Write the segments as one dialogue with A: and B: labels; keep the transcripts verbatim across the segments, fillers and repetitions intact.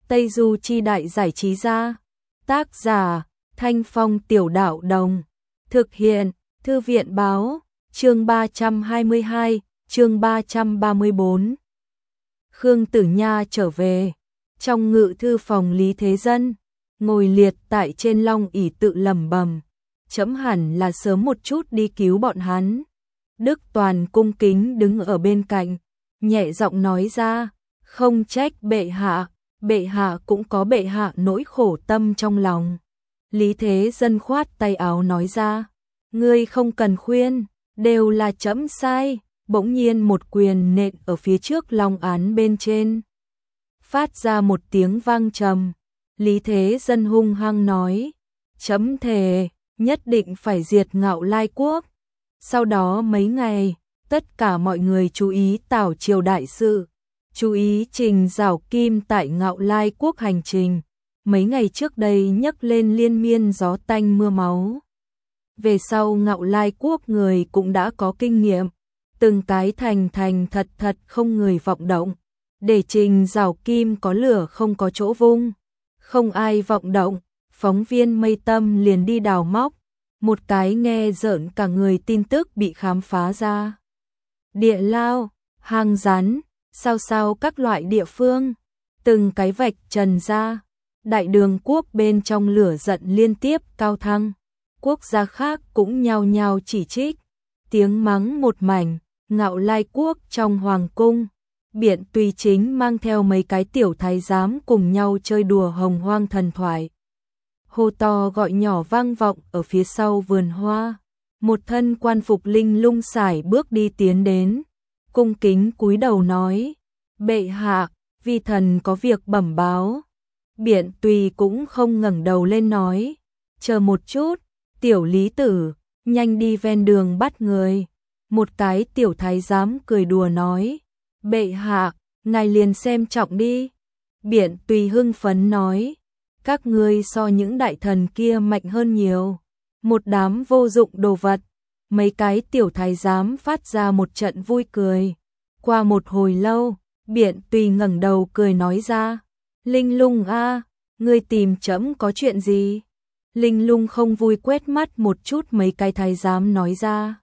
A: Tây Du Chi Đại Giải Trí Gia. Tác giả Thanh Phong Tiểu Đạo Đồng. Thực hiện Thư viện Báo. Chương ba trăm hai mươi hai, chương ba trăm ba mươi bốn. Khương Tử Nha trở về. Trong ngự thư phòng Lý Thế Dân, ngồi liệt tại trên long ỷ tự lẩm bẩm, chấm hẳn là sớm một chút đi cứu bọn hắn. Đức Toàn cung kính đứng ở bên cạnh, nhẹ giọng nói ra, không trách bệ hạ, bệ hạ cũng có bệ hạ nỗi khổ tâm trong lòng. Lý Thế Dân khoát tay áo nói ra, ngươi không cần khuyên, đều là chấm sai. Bỗng nhiên một quyền nện ở phía trước long án bên trên, phát ra một tiếng vang trầm. Lý Thế Dân hung hăng nói, chấm thề nhất định phải diệt Ngạo Lai quốc. Sau đó mấy ngày, tất cả mọi người chú ý Tảo triều đại sự, chú ý Trình Giảo Kim tại Ngạo Lai quốc hành trình. Mấy ngày trước đây nhấc lên liên miên gió tanh mưa máu. Về sau Ngạo Lai quốc người cũng đã có kinh nghiệm, từng cái thành thành thật thật không người vọng động, để Trình Giảo Kim có lửa không có chỗ vung, không ai vọng động. Phóng viên Mây Tâm liền đi đào móc, một cái nghe rợn cả người tin tức bị khám phá ra. Địa lao, hang rắn, sao sao các loại địa phương, từng cái vạch trần ra. Đại Đường quốc bên trong lửa giận liên tiếp cao thăng, quốc gia khác cũng nhao nhao chỉ trích, tiếng mắng một mảnh. Ngạo Lai quốc trong hoàng cung, Biện Tùy chính mang theo mấy cái tiểu thái giám cùng nhau chơi đùa hồng hoang thần thoại. Hô to gọi nhỏ vang vọng ở phía sau vườn hoa. Một thân quan phục linh lung sải bước đi tiến đến, cung kính cúi đầu nói, bệ hạ, vi thần có việc bẩm báo. Biện Tùy cũng không ngẩng đầu lên nói, chờ một chút, tiểu lý tử, nhanh đi ven đường bắt người. Một cái tiểu thái giám cười đùa nói, bệ hạ, ngài liền xem trọng đi. Biện Tùy hưng phấn nói, các ngươi so những đại thần kia mạnh hơn nhiều, một đám vô dụng đồ vật. Mấy cái tiểu thái giám phát ra một trận vui cười. Qua một hồi lâu, Biện Tùy ngẩng đầu cười nói ra, Linh Lung a, ngươi tìm trẫm có chuyện gì? Linh Lung không vui quét mắt một chút mấy cái thái giám nói ra,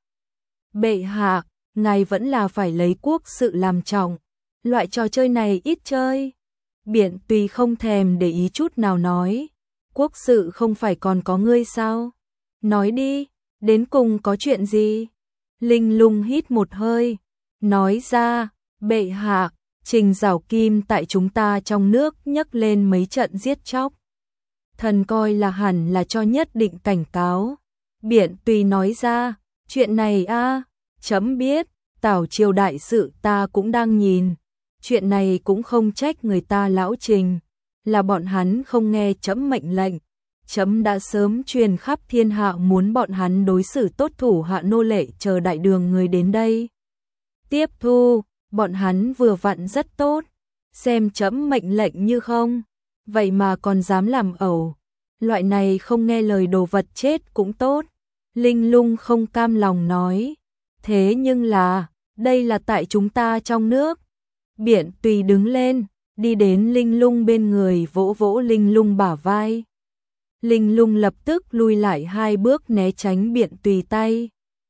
A: bệ hạ, ngài vẫn là phải lấy quốc sự làm trọng, loại trò chơi này ít chơi. Biện Tùy không thèm để ý chút nào nói, quốc sự không phải còn có ngươi sao? Nói đi, đến cùng có chuyện gì? Linh Lung hít một hơi, nói ra, bệ hạ, Trình Giảo Kim tại chúng ta trong nước nhấc lên mấy trận giết chóc. Thần coi là hẳn là cho nhất định cảnh cáo. Biện Tùy nói ra, chuyện này a, chấm biết, Tảo triều đại sự ta cũng đang nhìn. Chuyện này cũng không trách người ta lão Trình, là bọn hắn không nghe chấm mệnh lệnh. Chấm đã sớm truyền khắp thiên hạ muốn bọn hắn đối xử tốt thủ hạ nô lệ chờ đại đường người đến đây. Tiếp thu, bọn hắn vừa vặn rất tốt, xem chấm mệnh lệnh như không, vậy mà còn dám làm ẩu. Loại này không nghe lời đồ vật chết cũng tốt. Linh Lung không cam lòng nói, thế nhưng là, đây là tại chúng ta trong nước. Biện Tùy đứng lên, đi đến Linh Lung bên người vỗ vỗ Linh Lung bả vai. Linh Lung lập tức lui lại hai bước né tránh Biện Tùy tay.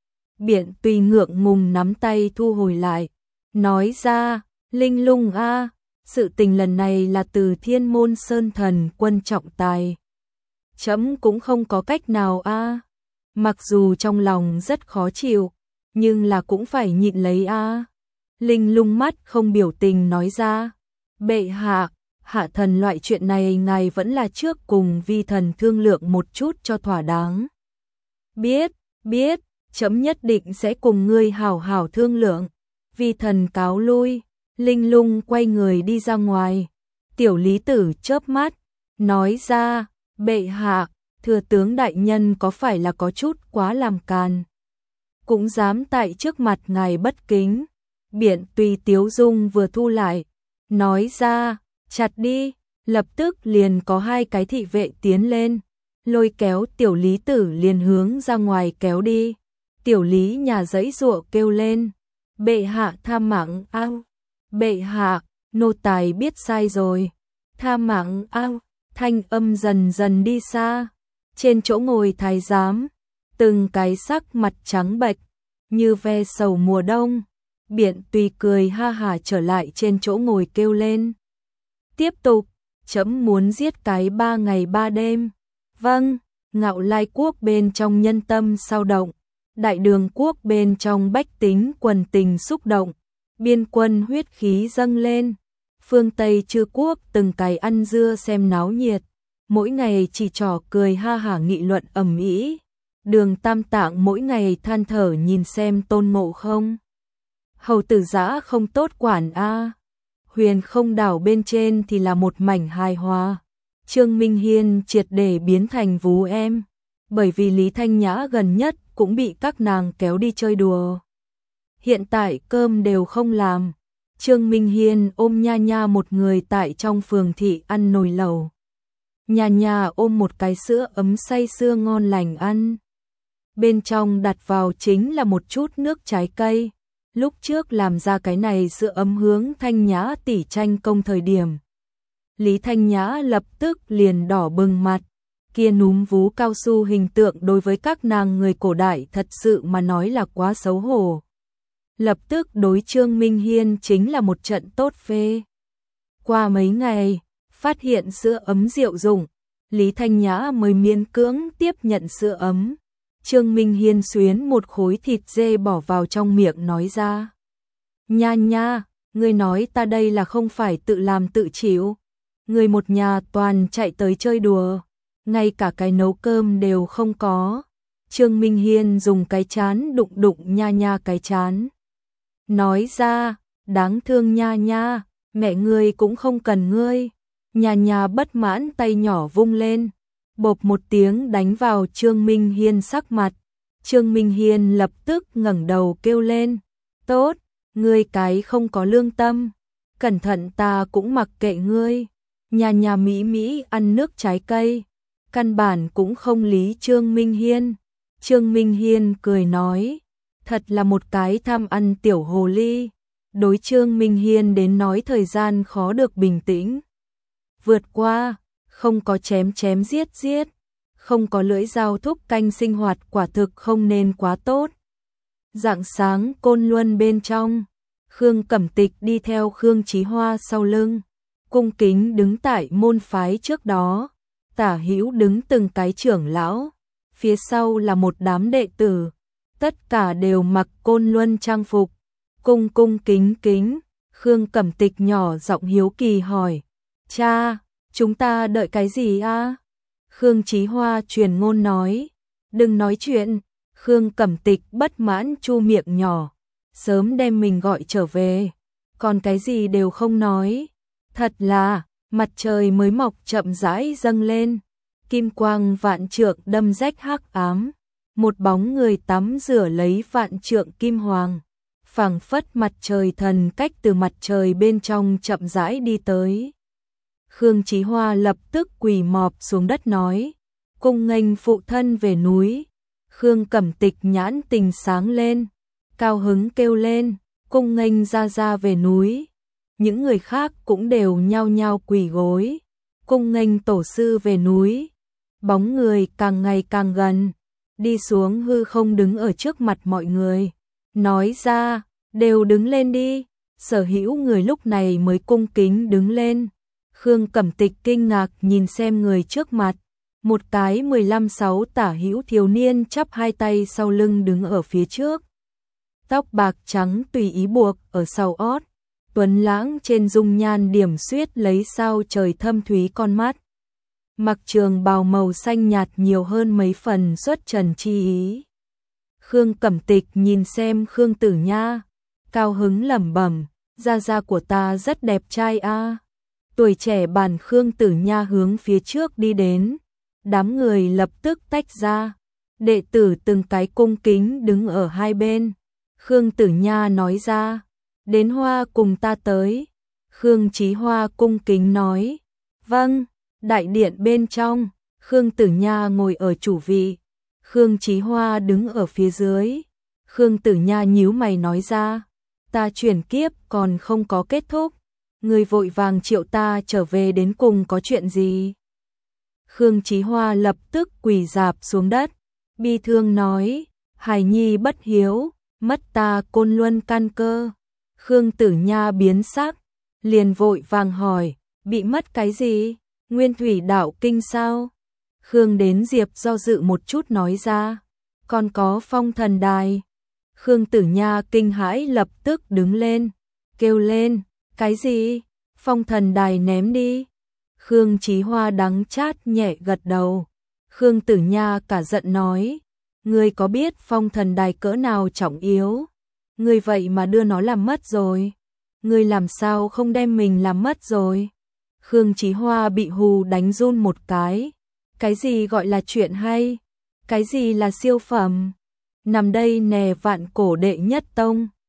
A: Biện Tùy ngượng ngùng nắm tay thu hồi lại, nói ra, Linh Lung a, sự tình lần này là từ Thiên Môn Sơn Thần quân trọng tài. Chấm cũng không có cách nào a. Mặc dù trong lòng rất khó chịu, nhưng là cũng phải nhịn lấy a. Linh Lung mắt không biểu tình nói ra, bệ hạ, hạ thần loại chuyện này ngài vẫn là trước cùng vi thần thương lượng một chút cho thỏa đáng. Biết, biết, chấm nhất định sẽ cùng ngươi hảo hảo thương lượng. Vi thần cáo lui. Linh Lung quay người đi ra ngoài. Tiểu lý tử chớp mắt, nói ra, bệ hạ, thừa tướng đại nhân có phải là có chút quá làm càn, cũng dám tại trước mặt ngài bất kính. Biện Tùy tiếu dung vừa thu lại, nói ra, chặt đi. Lập tức liền có hai cái thị vệ tiến lên, lôi kéo tiểu lý tử liền hướng ra ngoài kéo đi. Tiểu lý nhà giãy giụa kêu lên, bệ hạ tha mạng ao. Bệ hạ, nô tài biết sai rồi. Tha mạng ao, thanh âm dần dần đi xa. Trên chỗ ngồi thái giám, từng cái sắc mặt trắng bệch, như ve sầu mùa đông. Biện Tùy cười ha hả trở lại trên chỗ ngồi kêu lên. Tiếp tục, trẫm muốn giết cái ba ngày ba đêm. Vâng, Ngạo Lai quốc bên trong nhân tâm sao động. Đại Đường quốc bên trong bách tính quần tình xúc động. Biên quân huyết khí dâng lên. Phương Tây chư quốc từng cái ăn dưa xem náo nhiệt. Mỗi ngày chỉ trò cười ha hả nghị luận ầm ĩ. Đường Tam Tạng mỗi ngày than thở nhìn xem Tôn Ngộ Không. Hầu tử dã không tốt quản a. Huyền Không đảo bên trên thì là một mảnh hài hòa. Trương Minh Hiên triệt để biến thành vú em, bởi vì Lý Thanh Nhã gần nhất cũng bị các nàng kéo đi chơi đùa. Hiện tại cơm đều không làm, Trương Minh Hiên ôm Nha Nha một người tại trong phường thị ăn nồi lẩu. Nha Nha ôm một cái sữa ấm say sưa ngon lành ăn. Bên trong đặt vào chính là một chút nước trái cây. Lúc trước làm ra cái này sữa ấm hướng Thanh Nhã tỉ tranh công thời điểm. Lý Thanh Nhã lập tức liền đỏ bừng mặt. Kia núm vú cao su hình tượng đối với các nàng người cổ đại thật sự mà nói là quá xấu hổ. Lập tức đối Trương Minh Hiên chính là một trận tốt phê. Qua mấy ngày, phát hiện sữa ấm diệu dụng, Lý Thanh Nhã mới miễn cưỡng tiếp nhận sữa ấm. Trương Minh Hiên xuyến một khối thịt dê bỏ vào trong miệng nói ra. Nha Nha, ngươi nói ta đây là không phải tự làm tự chịu. Người một nhà toàn chạy tới chơi đùa, ngay cả cái nấu cơm đều không có. Trương Minh Hiên dùng cái chán đụng đụng Nha Nha cái chán. Nói ra, đáng thương Nha Nha, mẹ ngươi cũng không cần ngươi. Nha Nha bất mãn tay nhỏ vung lên, bộp một tiếng đánh vào Trương Minh Hiên sắc mặt. Trương Minh Hiên lập tức ngẩng đầu kêu lên. Tốt, ngươi cái không có lương tâm. Cẩn thận ta cũng mặc kệ ngươi. Nha Nha mỹ mỹ ăn nước trái cây. Căn bản cũng không lý Trương Minh Hiên. Trương Minh Hiên cười nói. Thật là một cái tham ăn tiểu hồ ly. Đối Trương Minh Hiên đến nói thời gian khó được bình tĩnh. Vượt qua, không có chém chém giết giết. Không có lưỡi dao thúc canh sinh hoạt quả thực không nên quá tốt. Rạng sáng Côn Luân bên trong, Khương Cẩm Tịch đi theo Khương Chí Hoa sau lưng, cung kính đứng tại môn phái trước đó, tả hữu đứng từng cái trưởng lão, phía sau là một đám đệ tử, tất cả đều mặc Côn Luân trang phục, cung cung kính kính. Khương Cẩm Tịch nhỏ giọng hiếu kỳ hỏi, cha, chúng ta đợi cái gì a? Khương Chí Hoa truyền ngôn nói, đừng nói chuyện. Khương Cẩm Tịch bất mãn chu miệng nhỏ, sớm đem mình gọi trở về, còn cái gì đều không nói. Thật là, mặt trời mới mọc chậm rãi dâng lên, kim quang vạn trượng đâm rách hắc ám, một bóng người tắm rửa lấy vạn trượng kim hoàng, phảng phất mặt trời thần cách từ mặt trời bên trong chậm rãi đi tới. Khương Chí Hoa lập tức quỳ mọp xuống đất nói, cung nghênh phụ thân về núi. Khương Cẩm Tịch nhãn tình sáng lên, cao hứng kêu lên, cung nghênh gia gia về núi. Những người khác cũng đều nhao nhao quỳ gối, cung nghênh tổ sư về núi. Bóng người càng ngày càng gần, đi xuống hư không đứng ở trước mặt mọi người, nói ra, đều đứng lên đi. Sở hữu người lúc này mới cung kính đứng lên. Khương Cẩm Tịch kinh ngạc nhìn xem người trước mặt, một cái mười lăm sáu tả hữu thiếu niên chắp hai tay sau lưng đứng ở phía trước. Tóc bạc trắng tùy ý buộc ở sau ót, tuấn lãng trên dung nhan điểm xuyết lấy sao trời thâm thúy con mắt. Mặc trường bào màu xanh nhạt nhiều hơn mấy phần xuất trần chi ý. Khương Cẩm Tịch nhìn xem Khương Tử Nha, cao hứng lẩm bẩm, gia gia của ta rất đẹp trai a. Tuổi trẻ bản Khương Tử Nha hướng phía trước đi đến, đám người lập tức tách ra, đệ tử từng cái cung kính đứng ở hai bên. Khương Tử Nha nói ra, đến Hoa cùng ta tới. Khương Chí Hoa cung kính nói, vâng. Đại điện bên trong, Khương Tử Nha ngồi ở chủ vị, Khương Chí Hoa đứng ở phía dưới. Khương Tử Nha nhíu mày nói ra, ta chuyển kiếp còn không có kết thúc, Người vội vàng triệu ta trở về đến cùng có chuyện gì? Khương Chí Hoa lập tức quỳ rạp xuống đất, bi thương nói, hài nhi bất hiếu, mất ta côn luân căn cơ. Khương Tử Nha biến sắc, liền vội vàng hỏi, bị mất cái gì? Nguyên thủy đạo kinh sao? Khương Đến Diệp do dự một chút nói ra, còn có phong thần đài. Khương Tử Nha kinh hãi lập tức đứng lên, kêu lên, cái gì? Phong thần đài ném đi. Khương Chí Hoa đắng chát nhẹ gật đầu. Khương Tử Nha cả giận nói, ngươi có biết phong thần đài cỡ nào trọng yếu? Ngươi vậy mà đưa nó làm mất rồi. Ngươi làm sao không đem mình làm mất rồi? Khương Chí Hoa bị hù đánh run một cái. Cái gì gọi là chuyện hay? Cái gì là siêu phẩm? Nằm đây nè vạn cổ đệ nhất tông.